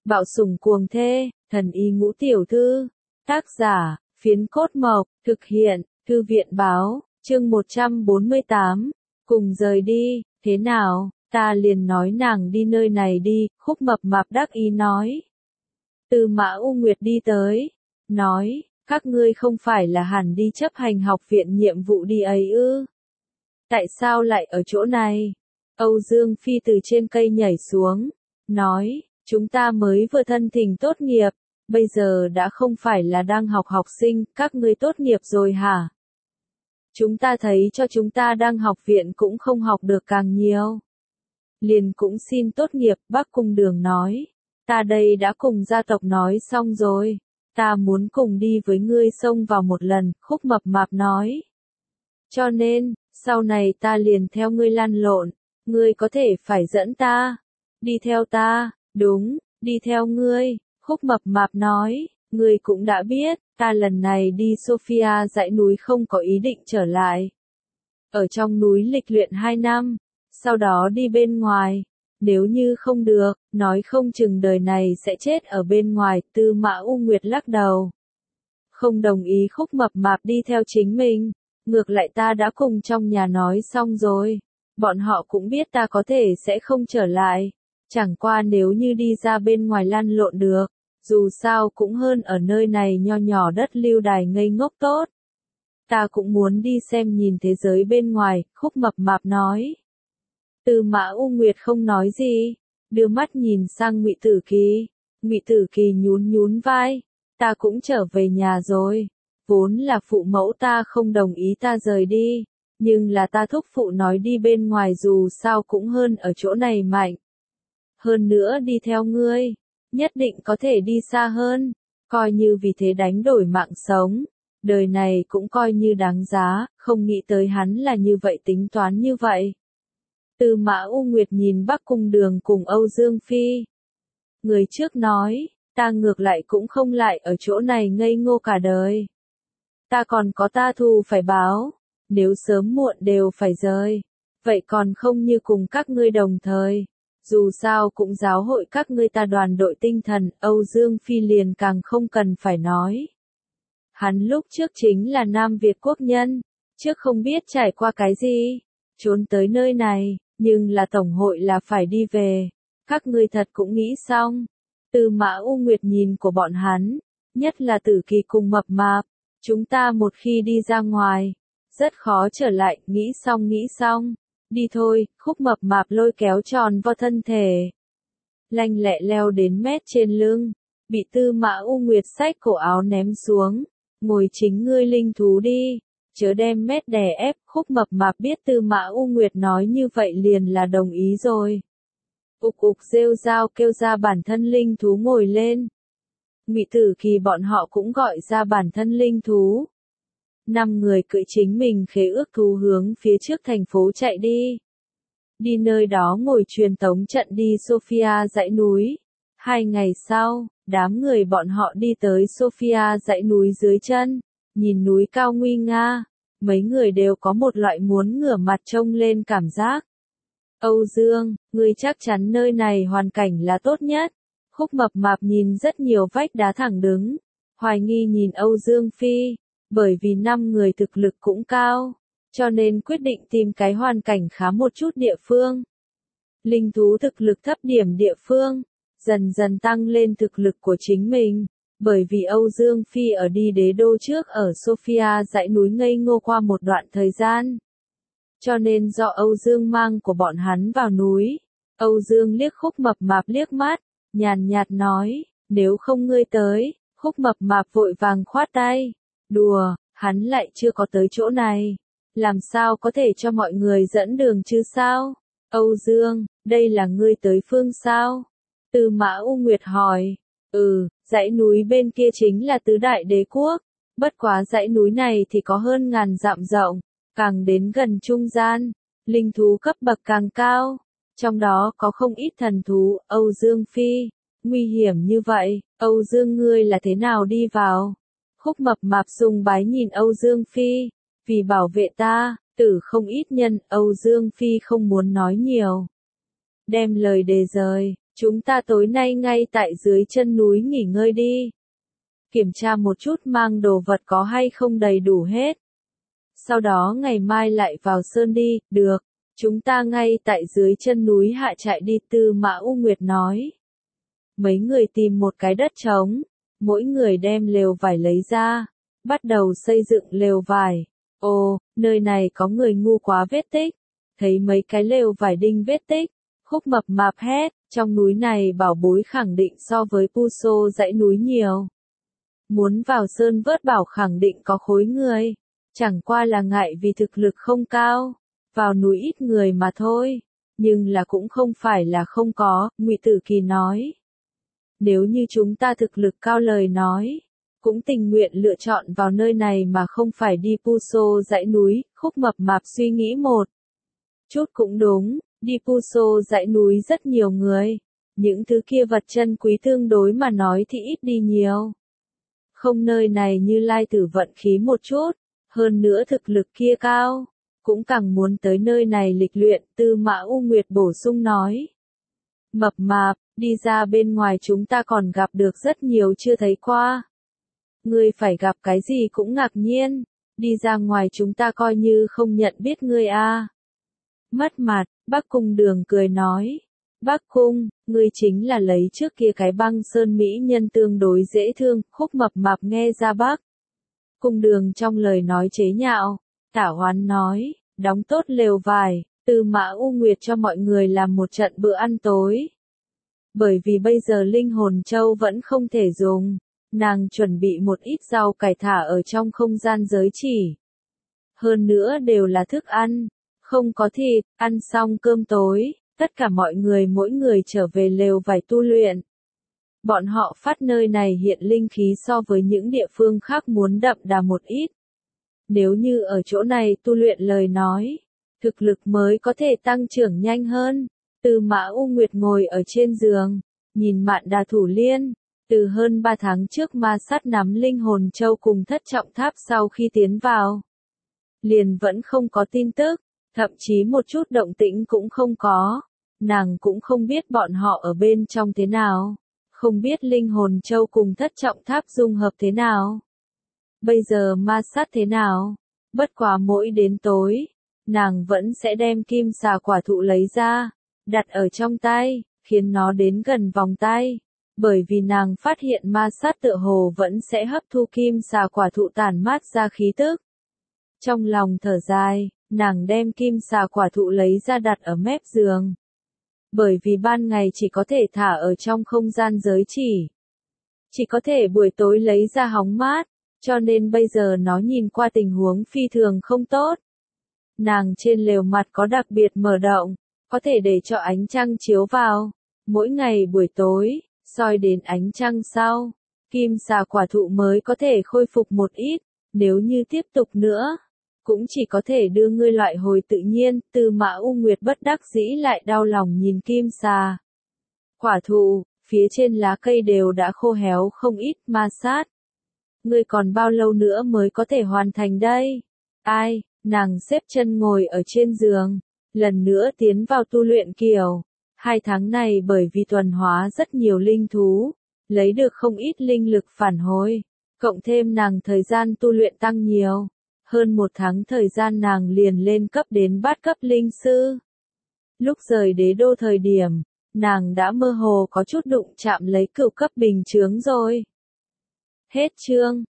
Bạo sủng cuồng thê, thần y ngũ tiểu thư. Tác giả, Phiến Cốt Mộc, thực hiện, Thư viện báo, chương 148. Cùng rời đi, thế nào, ta liền nói nàng đi nơi này đi, Khúc Mập Mạp đắc ý nói. Tư Mã U Nguyệt đi tới, nói, các ngươi không phải là hẳn đi chấp hành học viện nhiệm vụ đi ấy ư? Tại sao lại ở chỗ này? Âu Dương Phi từ trên cây nhảy xuống, nói, chúng ta mới vừa thân thỉnh tốt nghiệp, bây giờ đã không phải là đang học học sinh, các ngươi tốt nghiệp rồi hả? Chúng ta thấy cho chúng ta đang học viện cũng không học được càng nhiều. Liền cũng xin tốt nghiệp, Bắc Cung Đường nói, ta đây đã cùng gia tộc nói xong rồi, ta muốn cùng đi với ngươi xông vào một lần, Khúc Mập Mạp nói. Cho nên, sau này ta liền theo ngươi lăn lộn, ngươi có thể phải dẫn ta, đi theo ta, đúng, đi theo ngươi, Khúc Mập Mạp nói, ngươi cũng đã biết, ta lần này đi Sophia dãy núi không có ý định trở lại. Ở trong núi lịch luyện 2 năm, sau đó đi bên ngoài, nếu như không được, nói không chừng đời này sẽ chết ở bên ngoài, Tư Mã U Nguyệt lắc đầu. Không đồng ý Khúc Mập Mạp đi theo chính mình, ngược lại ta đã cùng trong nhà nói xong rồi, bọn họ cũng biết ta có thể sẽ không trở lại, chẳng qua nếu như đi ra bên ngoài lăn lộn được, dù sao cũng hơn ở nơi này nho nhỏ đất lưu đày ngây ngốc tốt. Ta cũng muốn đi xem nhìn thế giới bên ngoài, Khúc Mập Mạp nói. Tư Mã U Nguyệt không nói gì, đưa mắt nhìn sang Ngụy Tử Kỳ. Ngụy Tử Kỳ nhún nhún vai, ta cũng trở về nhà rồi. Vốn là phụ mẫu ta không đồng ý ta rời đi, nhưng là ta thúc phụ nói đi bên ngoài dù sao cũng hơn ở chỗ này mạnh. Hơn nữa đi theo ngươi, nhất định có thể đi xa hơn, coi như vì thế đánh đổi mạng sống. Đời này cũng coi như đáng giá, không nghĩ tới hắn là như vậy tính toán như vậy. Tư Mã U Nguyệt nhìn Bắc Cung Đường cùng Âu Dương Phi. Người trước nói, ta ngược lại cũng không lại ở chỗ này ngây ngô cả đời. Ta còn có ta thù phải báo, nếu sớm muộn đều phải rời, vậy còn không như cùng các ngươi đồng thời. Dù sao cũng giáo hội các ngươi ta đoàn đội tinh thần, Âu Dương Phi liền càng không cần phải nói. Hắn lúc trước chính là Nam Việt quốc nhân, trước không biết trải qua cái gì, trốn tới nơi này, nhưng là tổng hội là phải đi về. Các ngươi thật cũng nghĩ xong. Tư Mã U Nguyệt nhìn của bọn hắn, nhất là Tử Kỳ cùng Mập Mạp, chúng ta một khi đi ra ngoài, rất khó trở lại, nghĩ xong. Đi thôi, Khúc Mập Mạp lôi kéo tròn vo thân thể. Lanh lẹ leo đến mét trên lưng, bị Tư Mã U Nguyệt xách cổ áo ném xuống. Ngồi chính ngươi linh thú đi, chớ đem mét đè ép, Khúc Mập Mạp biết Tư Mã U Nguyệt nói như vậy liền là đồng ý rồi. Ục ục rêu rao kêu ra bản thân linh thú ngồi lên. Ngụy Tử Kỳ bọn họ cũng gọi ra bản thân linh thú. 5 người cưỡi chính mình khế ước thú hướng phía trước thành phố chạy đi. Đi nơi đó ngồi truyền tống trận đi Sophia dãy núi. 2 ngày sau, đám người bọn họ đi tới Sophia dãy núi dưới chân, nhìn núi cao nguy nga, mấy người đều có một loại muốn ngửa mặt trông lên cảm giác. Âu Dương, ngươi chắc chắn nơi này hoàn cảnh là tốt nhất. Khúc Mập Mạp nhìn rất nhiều vách đá thẳng đứng, hoài nghi nhìn Âu Dương Phi, bởi vì 5 người thực lực cũng cao, cho nên quyết định tìm cái hoàn cảnh khá một chút địa phương. Linh thú thực lực thấp điểm địa phương, dần dần tăng lên thực lực của chính mình, bởi vì Âu Dương Phi ở đi đế đô trước ở Sophia dãy núi ngây ngô qua một đoạn thời gian. Cho nên do Âu Dương mang của bọn hắn vào núi, Âu Dương liếc Khúc Mập Mạp liếc mắt, nhàn nhạt nói, nếu không ngươi tới, Khúc Mập Mạp vội vàng khoát tay, đùa, hắn lại chưa có tới chỗ này, làm sao có thể cho mọi người dẫn đường chứ sao? Âu Dương, đây là ngươi tới phương sao? Tư Mã U Nguyệt hỏi, dãy núi bên kia chính là Tứ Đại Đế Quốc, bất quá dãy núi này thì có hơn 1000 dặm rộng, càng đến gần trung gian, linh thú cấp bậc càng cao, trong đó có không ít thần thú, Âu Dương Phi, nguy hiểm như vậy, Âu Dương ngươi là thế nào đi vào? Khúc Mập Mạp sùng bái nhìn Âu Dương Phi, vì bảo vệ ta, tử không ít nhân, Âu Dương Phi không muốn nói nhiều. Đem lời đề rời, Chúng ta tối nay ngay tại dưới chân núi nghỉ ngơi đi. Kiểm tra một chút mang đồ vật có hay không đầy đủ hết. Sau đó ngày mai lại vào sơn đi, được. Chúng ta ngay tại dưới chân núi hạ trại đi, Tư Mã U Nguyệt nói. Mấy người tìm một cái đất trống, mỗi người đem lều vải lấy ra, bắt đầu xây dựng lều vải. Ồ, nơi này có người ngu quá vết tích. Thấy mấy cái lều vải đinh vết tích, Khúc mập mạp hét, trong núi này bảo bối khẳng định so với Puso dãy núi nhiều. Muốn vào sơn vớt bảo khẳng định có khối người, chẳng qua là ngại vì thực lực không cao, vào núi ít người mà thôi, nhưng là cũng không phải là không có, Ngụy Tử Kỳ nói. Nếu như chúng ta thực lực cao lời nói, cũng tình nguyện lựa chọn vào nơi này mà không phải đi Puso dãy núi, Khúc mập mạp suy nghĩ một chút cũng đúng, đi Puso dãy núi rất nhiều người, những thứ kia vật chân quý tương đối mà nói thì ít đi nhiều. Không nơi này Như Lai Tử vận khí một chút, hơn nữa thực lực kia cao, cũng càng muốn tới nơi này lịch luyện, Tư Mã U Nguyệt bổ sung nói. Mập mạp, đi ra bên ngoài chúng ta còn gặp được rất nhiều chưa thấy qua. Ngươi phải gặp cái gì cũng ngạc nhiên, đi ra ngoài chúng ta coi như không nhận biết ngươi a. Mất mặt, Bắc Cung Đường cười nói. Bắc Cung, ngươi chính là lấy trước kia cái băng sơn mỹ nhân tương đối dễ thương, Khúc mập mạp nghe ra Bắc Cung Đường trong lời nói chế nhạo. Tả Hoán nói, đóng tốt lều vải, Tư Mã U Nguyệt cho mọi người làm một trận bữa ăn tối. Bởi vì bây giờ linh hồn châu vẫn không thể dùng, nàng chuẩn bị một ít rau cải thả ở trong không gian giới chỉ. Hơn nữa đều là thức ăn, không có thịt, ăn xong cơm tối, tất cả mọi người mỗi người trở về lều vải tu luyện. Bọn họ phát nơi này hiện linh khí so với những địa phương khác muốn đậm đà một ít. Nếu như ở chỗ này tu luyện lời nói, thực lực mới có thể tăng trưởng nhanh hơn. Tư Mã U Nguyệt ngồi ở trên giường, nhìn Mạn Đà Thủ Liên, từ hơn 3 tháng trước ma sát nắm linh hồn châu cùng thất trọng tháp sau khi tiến vào. Liền vẫn không có tin tức, thậm chí một chút động tĩnh cũng không có, nàng cũng không biết bọn họ ở bên trong thế nào, không biết linh hồn châu cùng thất trọng tháp dung hợp thế nào. Bây giờ ma sát thế nào, bất quá mỗi đến tối, nàng vẫn sẽ đem kim xà quả thụ lấy ra, đặt ở trong tay, khiến nó đến gần vòng tay, bởi vì nàng phát hiện ma sát tựa hồ vẫn sẽ hấp thu kim xà quả thụ tản mát ra khí tức. Trong lòng thở dài, nàng đem kim xà quả thụ lấy ra đặt ở mép giường. Bởi vì ban ngày chỉ có thể thả ở trong không gian giới chỉ có thể buổi tối lấy ra hóng mát, cho nên bây giờ nó nhìn qua tình huống phi thường không tốt. Nàng trên lều mặt có đặc biệt mở động, có thể để cho ánh trăng chiếu vào. Mỗi ngày buổi tối, soi đến ánh trăng sau, kim xà quả thụ mới có thể khôi phục một ít, nếu như tiếp tục nữa, cũng chỉ có thể đưa ngươi loại hồi tự nhiên. Tư Mã U Nguyệt bất đắc dĩ lại đau lòng nhìn kim xà quả thụ, phía trên lá cây đều đã khô héo không ít, ma sát. Ngươi còn bao lâu nữa mới có thể hoàn thành đây? Ai, nàng xếp chân ngồi ở trên giường, lần nữa tiến vào tu luyện kiểu. 2 tháng này bởi vì tuần hóa rất nhiều linh thú, lấy được không ít linh lực phản hồi, cộng thêm nàng thời gian tu luyện tăng nhiều. Hơn 1 tháng thời gian nàng liền lên cấp đến bát cấp linh sư. Lúc rời đế đô thời điểm, nàng đã mơ hồ có chút đụng chạm lấy cửu cấp bình chướng rồi. Hết chương.